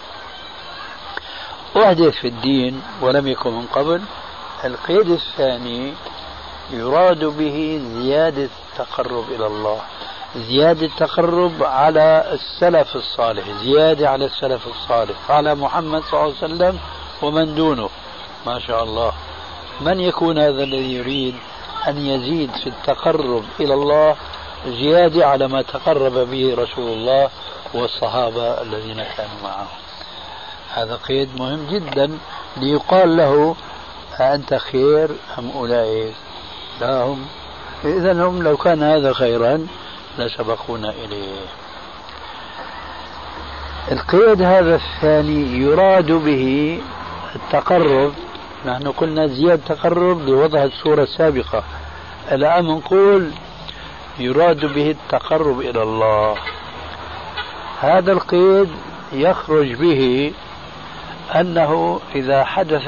أحدث في الدين ولم يكن من قبل. القيد الثاني يراد به زيادة التقرب إلى الله، زيادة التقرب على السلف الصالح، زيادة على السلف الصالح، على محمد صلى الله عليه وسلم ومن دونه. ما شاء الله. من يكون هذا الذي يريد أن يزيد في التقرب إلى الله زيادة على ما تقرب به رسول الله والصحابة الذين كانوا معه؟ هذا قيد مهم جدا ليقال له أنت خير أم أولئك؟ لا هم. إذن هم لو كان هذا خيرا لسبقونا إليه. القيد هذا الثاني يراد به التقرب. نحن قلنا زيادة تقرب لوضع الصورة السابقة، الآن نقول يراد به التقرب إلى الله. هذا القيد يخرج به أنه إذا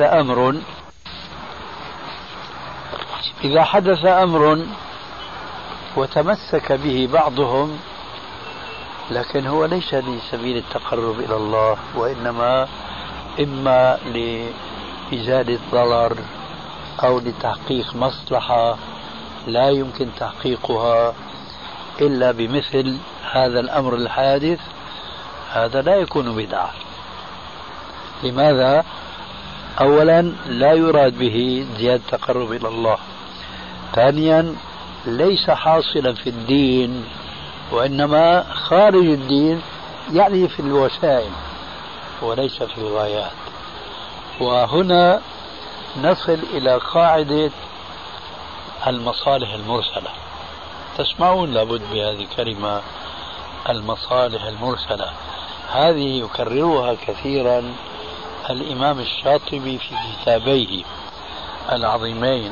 حدث أمر وتمسك به بعضهم، لكن هو ليس لسبيل التقرب إلى الله، وإنما إما لإزالة ضرر أو لتحقيق مصلحة لا يمكن تحقيقها إلا بمثل هذا الأمر الحادث، هذا لا يكون بدعة. لماذا؟ أولا لا يراد به زيادة التقرب إلى الله. ثانيا ليس حاصلا في الدين، وإنما خارج الدين، يعني في الوسائل وليس في الغايات. وهنا نصل إلى قاعدة المصالح المرسلة. تسمعون لابد بهذه الكلمة المصالح المرسلة. هذه يكررها كثيرا الإمام الشاطبي في كتابيه العظيمين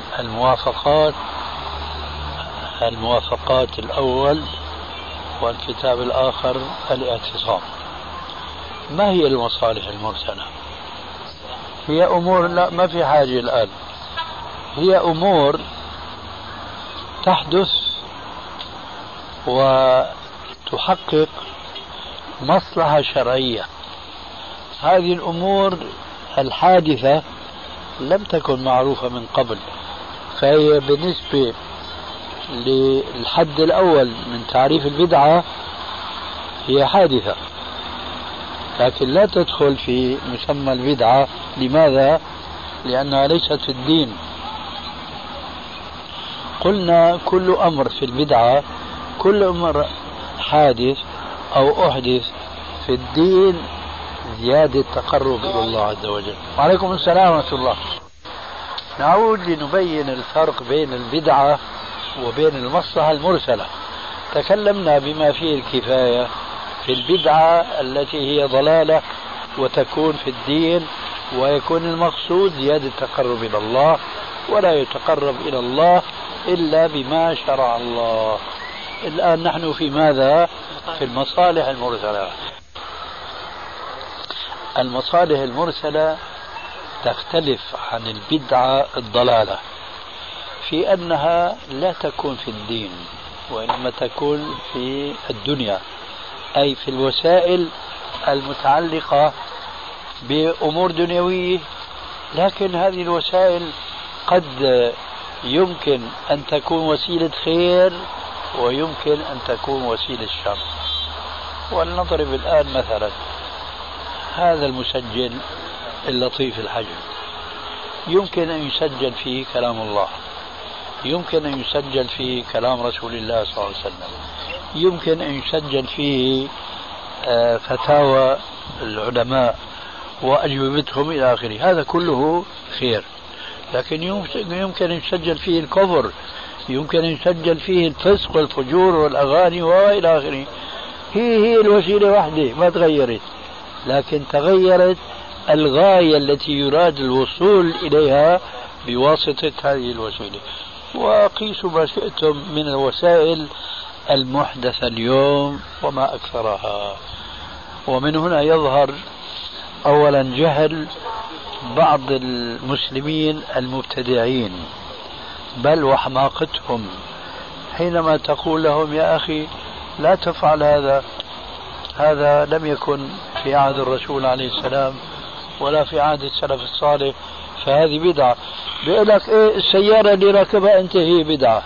الموافقات الأول والكتاب الآخر الاعتصام. ما هي المصالح المرسلة؟ هي أمور، لا ما في حاجة الآن، هي أمور تحدث وتحقق مصلحة شرعية. هذه الأمور الحادثة لم تكن معروفة من قبل، فهي بالنسبة للحد الأول من تعريف البدعة هي حادثة، لكن لا تدخل في مسمى البدعة. لماذا؟ لأنها ليست في الدين. قلنا كل أمر في البدعة، كل أمر حادث أو أحدث في الدين زيادة تقرب إلى الله عز وجل. وعليكم السلام ورحمة الله. نعود لنبين الفرق بين البدعة وبين المصلحة المرسلة. تكلمنا بما فيه الكفاية في البدعة التي هي ضلالة وتكون في الدين، ويكون المقصود زيادة التقرب إلى الله، ولا يتقرب إلى الله إلا بما شرع الله. الآن نحن في ماذا؟ في المصالح المرسلة. المصالح المرسلة تختلف عن البدعة الضلالة في أنها لا تكون في الدين، وإنما تكون في الدنيا، أي في الوسائل المتعلقة بأمور دنيوية. لكن هذه الوسائل قد يمكن أن تكون وسيلة خير ويمكن أن تكون وسيلة شر. ولنضرب الآن مثلا هذا المسجل اللطيف الحجم، يمكن أن يسجل فيه كلام الله، يمكن أن يسجل فيه كلام رسول الله صلى الله عليه وسلم، يمكن أن يسجل فيه فتاوى العلماء وأجوبتهم إلى آخره. هذا كله خير. لكن يمكن أن يسجل فيه الكفر، يمكن أن يسجل فيه الفسق والفجور والأغاني وإلى آخره. هي الوسيلة واحدة ما تغيرت. لكن تغيرت الغاية التي يراد الوصول إليها بواسطة هذه الوسيلة. وقيسوا ما شئتم من الوسائل المحدثة اليوم وما أكثرها. ومن هنا يظهر أولا جهل بعض المسلمين المبتدعين بل وحماقتهم حينما تقول لهم يا أخي لا تفعل هذا، هذا لم يكن في عهد الرسول عليه السلام ولا في عهد السلف الصالح، فهذه بدعة. بيقول لك إيه السيارة اللي راكبها أنت هي بدعة،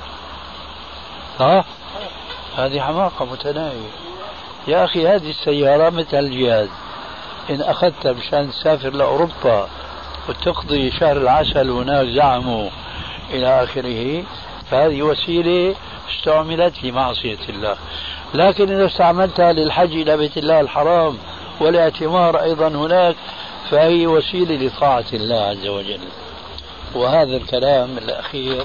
هذه حماقة متناهية. يا أخي هذه السيارة مثل الجهاز، إن أخذتها مشان تسافر لأوروبا وتقضي شهر العسل هناك زعموا إلى آخره، فهذه وسيلة استعملت لمعصية الله. لكن إذا استعملتها للحج إلى بيت الله الحرام والاعتمار أيضا هناك فهي وسيلة لطاعة الله عز وجل. وهذا الكلام الأخير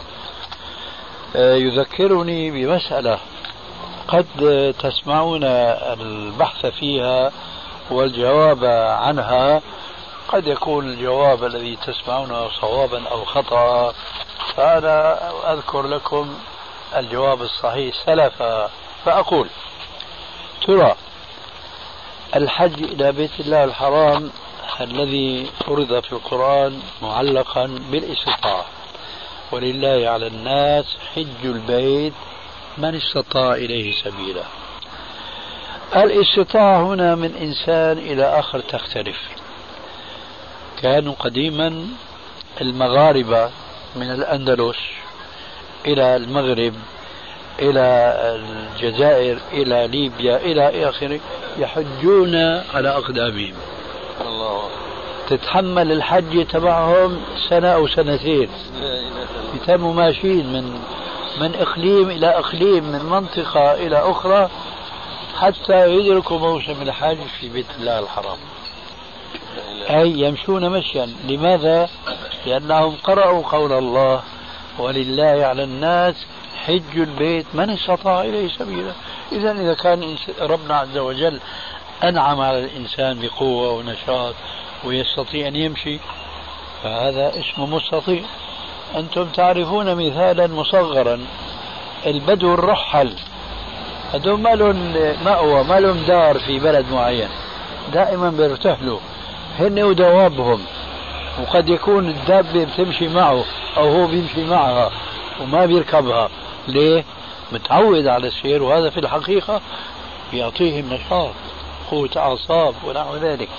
يذكرني بمسألة قد تسمعون البحث فيها والجواب عنها، قد يكون الجواب الذي تسمعونه صوابا أو خطأ، فأنا أذكر لكم الجواب الصحيح سلفا. فأقول ترى الحج إلى بيت الله الحرام الذي فرض في القرآن معلقا بالاستطاعة، ولله على الناس حج البيت من استطاع إليه سبيلا. الاستطاعة هنا من إنسان إلى آخر تختلف. كانوا قديما المغاربة من الأندلس إلى المغرب إلى الجزائر إلى ليبيا إلى آخره يحجون على أقدامهم. الله. تتحمل الحج تبعهم سنة أو سنتين، يتموا ماشيين من إقليم إلى إقليم، من منطقة إلى أخرى، حتى يدركوا موسم الحج في بيت الله الحرام. أي يمشون مشيا. لماذا؟ لأنهم قرأوا قول الله ولله على الناس حج البيت من استطاع إليه سبيلا. إذا كان ربنا عز وجل أنعم على الإنسان بقوة ونشاط ويستطيع أن يمشي، فهذا اسمه مستطيع. أنتم تعرفون مثالا مصغرا، البدو الرحل هذول ما لهم مأوى، ما لهم دار في بلد معين، دائما بيرتحلوا هن ودوابهم، وقد يكون الدابة بتمشي معه أو هو بيمشي معها وما بيركبها. ليه؟ متعود على السير، وهذا في الحقيقة يعطيهم نشاط، قوة أعصاب ونحو ذلك.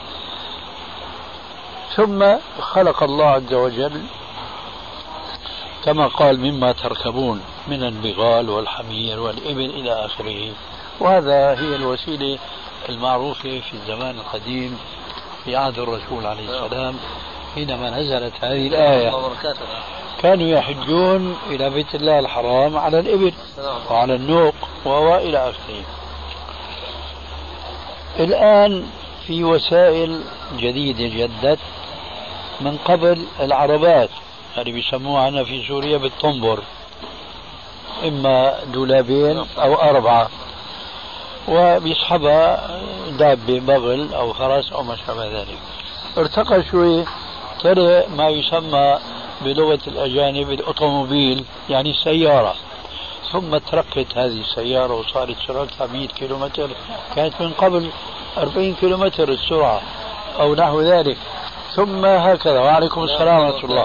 ثم خلق الله عز وجل كما قال مما تركبون من البغال والحمير والإبل إلى آخره. وهذا هي الوسيلة المعروفة في الزمان القديم في عهد الرسول عليه السلام حينما نزلت هذه الآية. كانوا يحجون إلى بيت الله الحرام على الإبل وعلى النوق وإلى آخره. الآن في وسائل جديدة جدت. من قبل العربات اللي بيسموها عنا في سوريا بالطنبر، إما دولابين أو 4، وبيسحبها دابة بغل أو فرس أو ما شابه ذلك. ارتقى شوي طلع ما يسمى بلغة الأجانب الأوتوموبيل، يعني السيارة. ثم تركت هذه السيارة وصارت سرعتها 100 كيلومتر، كانت من قبل 40 كيلومتر السرعة أو نحو ذلك. ثم هكذا. وعليكم السلام ورحمة الله.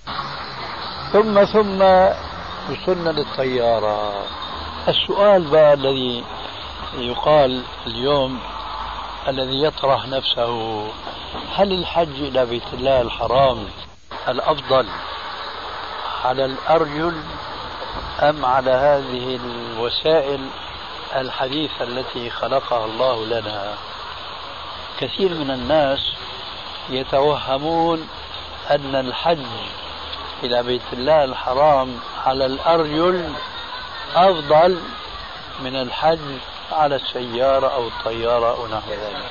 ثم وصلنا للطيارة. السؤال بقى الذي يقال اليوم الذي يطرح نفسه، هل الحج إلى بيت الله الحرام الأفضل على الأرجل أم على هذه الوسائل الحديثة التي خلقها الله لنا؟ كثير من الناس يتوهمون أن الحج إلى بيت الله الحرام على الأرجل أفضل من الحج على السيارة أو الطيارة أو نحو ذلك.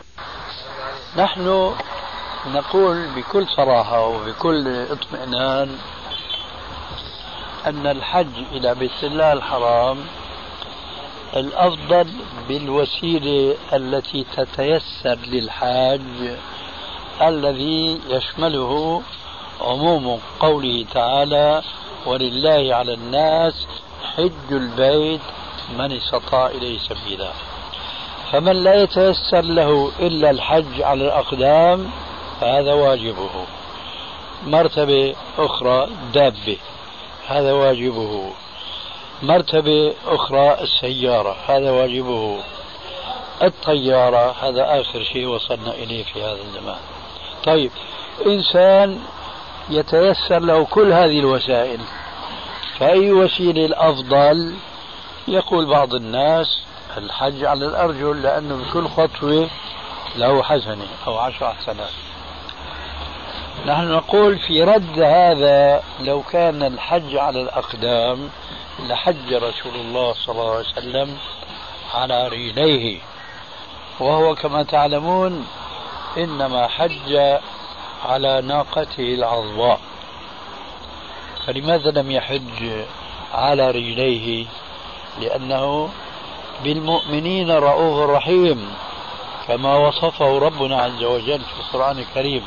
نحن نقول بكل صراحة وبكل اطمئنان أن الحج إلى بيت الله الحرام الأفضل بالوسيلة التي تتيسر للحاج الذي يشمله عموم قوله تعالى ولله على الناس حج البيت من استطاع إليه سبيلا. فمن لا يتيسر له إلا الحج على الأقدام فهذا واجبه. مرتبة أخرى دابة هذا واجبه. مرتبة أخرى السيارة هذا واجبه. الطيارة هذا آخر شيء وصلنا إليه في هذا الزمان. طيب إنسان يتيسر له كل هذه الوسائل فأي وسيلة الأفضل؟ يقول بعض الناس الحج على الأرجل لأنه بكل خطوة له حسنة أو 10 حسنات. نحن نقول في رد هذا لو كان الحج على الأقدام لحج رسول الله صلى الله عليه وسلم على رجليه، وهو كما تعلمون إنما حج على ناقته العظماء، فلماذا لم يحج على رجليه؟ لأنه بالمؤمنين رؤوف رحيم كما وصفه ربنا عز وجل في القرآن الكريم،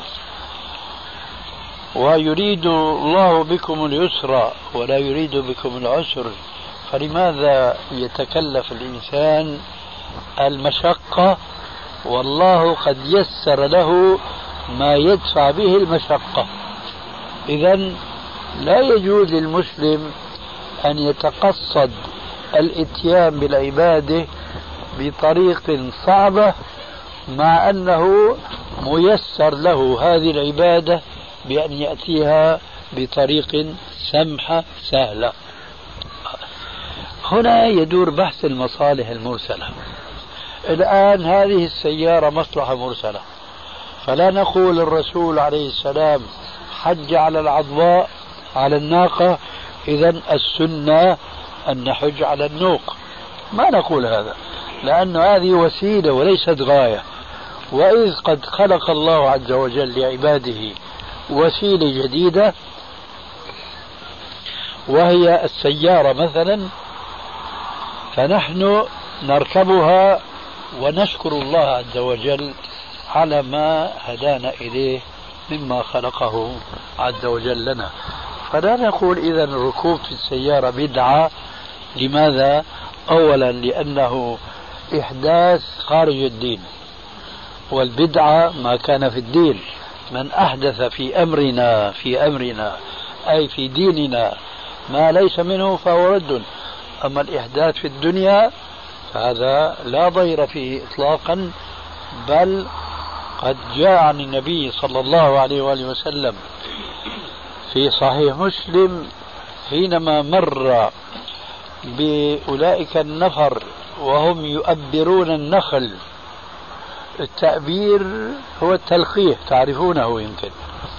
ويريد الله بكم اليسر ولا يريد بكم العسر، فلماذا يتكلف الإنسان المشقة والله قد يسر له ما يدفع به المشقة؟ إذن لا يجوز للمسلم أن يتقصد الاتيان بالعبادة بطريق صعبة مع أنه ميسر له هذه العبادة بأن يأتيها بطريق سمحة سهلة. هنا يدور بحث المصالح المرسلة. الآن هذه السيارة مصلحة مرسلة، فلا نقول الرسول عليه السلام حج على العضواء على الناقة إذن السنة أن نحج على النوق، ما نقول هذا، لأن هذه وسيلة وليست غاية. وإذ قد خلق الله عز وجل لعباده وسيلة جديدة وهي السيارة مثلا، فنحن نركبها ونشكر الله عز وجل على ما هدانا إليه مما خلقه عز وجل لنا. فلا نقول إذا الركوب في السيارة بدعة. لماذا؟ أولا لأنه إحداث خارج الدين، والبدعة ما كان في الدين. من أحدث في أمرنا أي في ديننا ما ليس منه فهو رد. أما الإحداث في الدنيا فهذا لا ضير فيه إطلاقا، بل قد جاء عن النبي صلى الله عليه وآله وسلم في صحيح مسلم حينما مر بأولئك النفر وهم يؤبرون النخل. التأبير هو التلقيح، تعرفونه يمكن.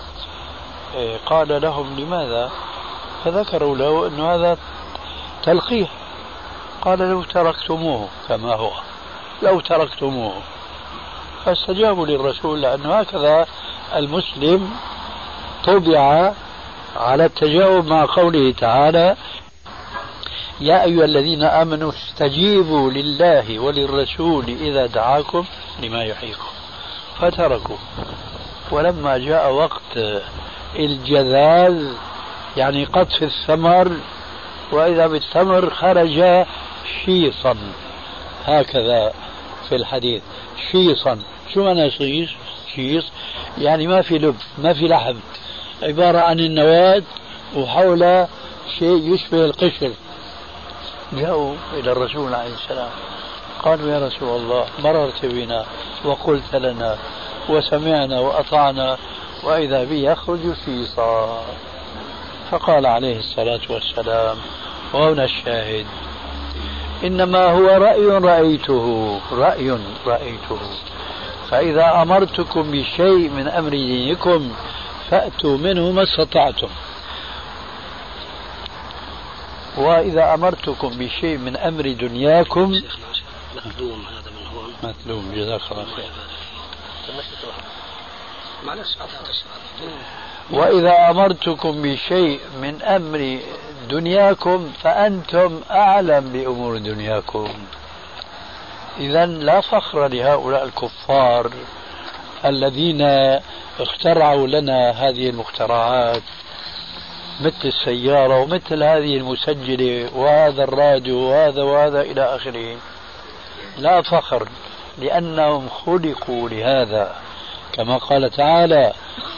قال لهم لماذا؟ فذكروا له أن هذا تلقيح. قال لو تركتموه كما هو، لو تركتموه. فاستجابوا للرسول، لأنه هكذا المسلم طبع على التجاوب مع قوله تعالى يا أيها الذين آمنوا استجيبوا لله وللرسول إذا دعاكم لما يحييكم، فتركوا. ولما جاء وقت الجذاذ يعني قطف الثمر، وإذا بالثمر خرج شيصا، هكذا في الحديث شيصا. شو معنى شيص؟ يعني ما في لب، ما في لحم، عبارة عن النواة وحول شيء يشبه القشر. جاءوا إلى الرسول عليه السلام قالوا يا رسول الله مررت بنا وقلت لنا وسمعنا وأطعنا وإذا بي يخرج شيصا. فقال عليه الصلاة والسلام وهنا الشاهد إنما هو رأي رأيته، فإذا أمرتكم بشيء من أمر دينكم فأتوا منه ما استطعتم، وإذا أمرتكم بشيء من أمر دنياكم مثلوم. هذا من هون مثلوم. جزاك الله خير. وإذا أمرتكم بشيء من أمر دنياكم فأنتم أعلم بأمور دنياكم. إذا لا فخر لهؤلاء الكفار الذين اخترعوا لنا هذه المخترعات مثل السيارة ومثل هذه المسجلة وهذا الراديو وهذا إلى آخره. لا فخر، لأنهم خلقوا لهذا، كما قال تعالى: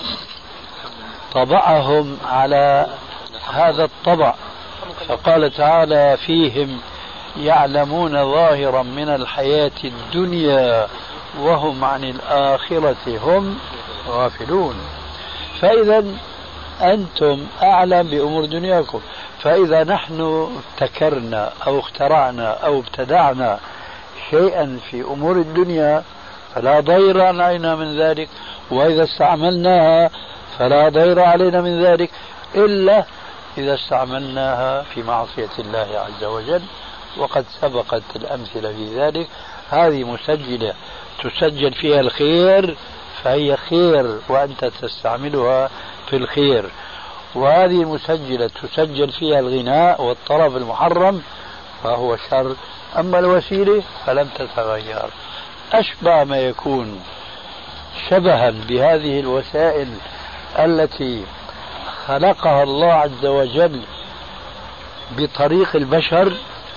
طبعهم على هذا الطبع. فقال تعالى فيهم: يعلمون ظاهرا من الحياة الدنيا وهم عن الآخرة هم غافلون. فإذا أنتم أعلم بأمور دنياكم. فإذا نحن ابتكرنا أو اخترعنا أو ابتدعنا شيئا في أمور الدنيا فلا ضير علينا من ذلك، وإذا استعملناها فلا ضير علينا من ذلك، إلا إذا استعملناها في معصية الله عز وجل، وقد سبقت الأمثلة في ذلك. هذه مسجلة تسجل فيها الخير فهي خير وأنت تستعملها في الخير، وهذه المسجلة تسجل فيها الغناء والطرب المحرم فهو شر. أما الوسيلة فلم تتغير. أشبه ما يكون شبها بهذه الوسائل التي خلقها الله عز وجل بطريق البشر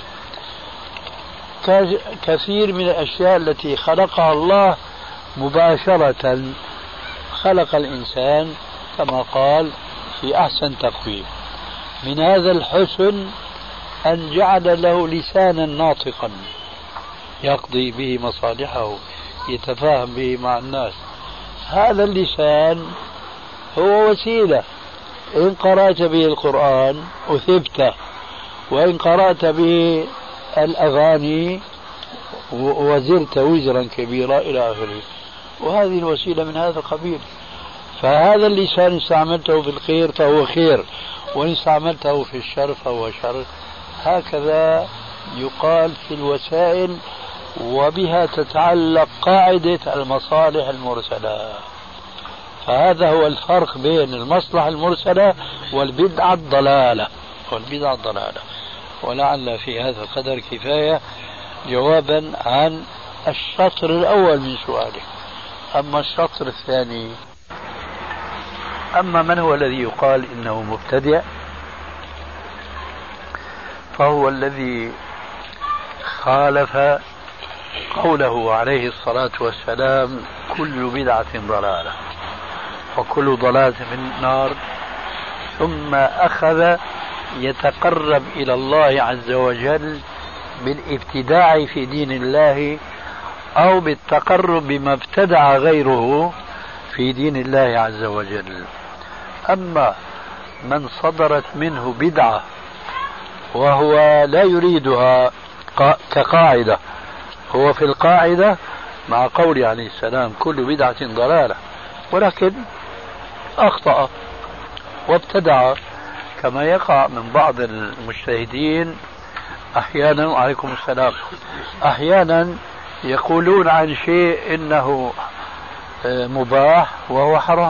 كثير من الأشياء التي خلقها الله مباشرة. خلق الإنسان كما قال في أحسن تقويم. من هذا الحسن أن جعل له لسانا ناطقا يقضي به مصالحه، يتفاهم به مع الناس. هذا اللسان هو وسيلة، إن قرأت به القرآن أثبته، وإن قرأت به الأغاني وزرت وزرا كبيرا إلى آخره. وهذه الوسيلة من هذا القبيل. فهذا اللسان استعملته في الخير فهو خير، وإن استعملته في الشر فهو شر. هكذا يقال في الوسائل، وبها تتعلق قاعدة المصالح المرسلة. فهذا هو الفرق بين المصلحة المرسلة والبدعة الضلالة. ولعل في هذا القدر كفاية جوابا عن الشطر الأول من سؤالك. أما الشطر الثاني، أما من هو الذي يقال إنه مبتدع، فهو الذي خالف قوله عليه الصلاة والسلام: كل بدعة ضلالة وكل ضلالة في النار، ثم أخذ يتقرب إلى الله عز وجل بالابتداع في دين الله أو بالتقرب بما ابتدع غيره في دين الله عز وجل. أما من صدرت منه بدعة وهو لا يريدها كقاعدة، هو في القاعدة مع قوله عليه السلام: كل بدعة ضلالة، ولكن أخطأ وابتدع، كما يقع من بعض المجتهدين أحيانا. وعليكم السلام. أحيانا يقولون عن شيء إنه مباح وهو حرام.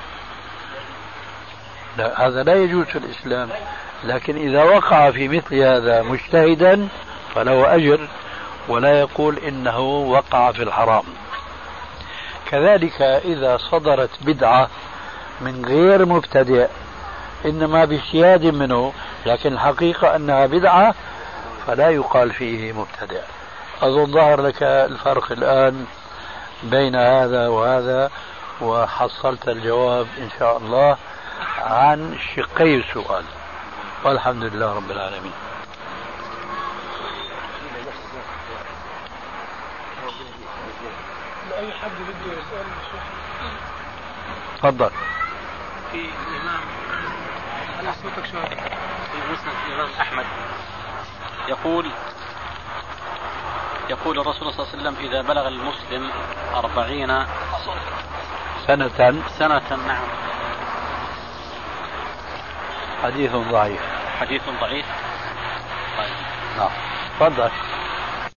لا، هذا لا يجوز في الإسلام. لكن إذا وقع في مثل هذا مجتهدا فله أجر، ولا يقول إنه وقع في الحرام. كذلك إذا صدرت بدعة من غير مبتدئ إنما باجتهاد منه، لكن الحقيقة أنها بدعة، فلا يقال فيه مبتدع. أظن ظهر لك الفرق الآن بين هذا وهذا، وحصلت الجواب إن شاء الله عن شقي السؤال، والحمد لله رب العالمين. أي حد بده يسأل تفضل. في الإمام على صوتك شوي. في مسند الإمام أحمد يقول الرسول صلى الله عليه وسلم: إذا بلغ المسلم 40 سنة نعم. حديث ضعيف. طيب. نعم. تفضل.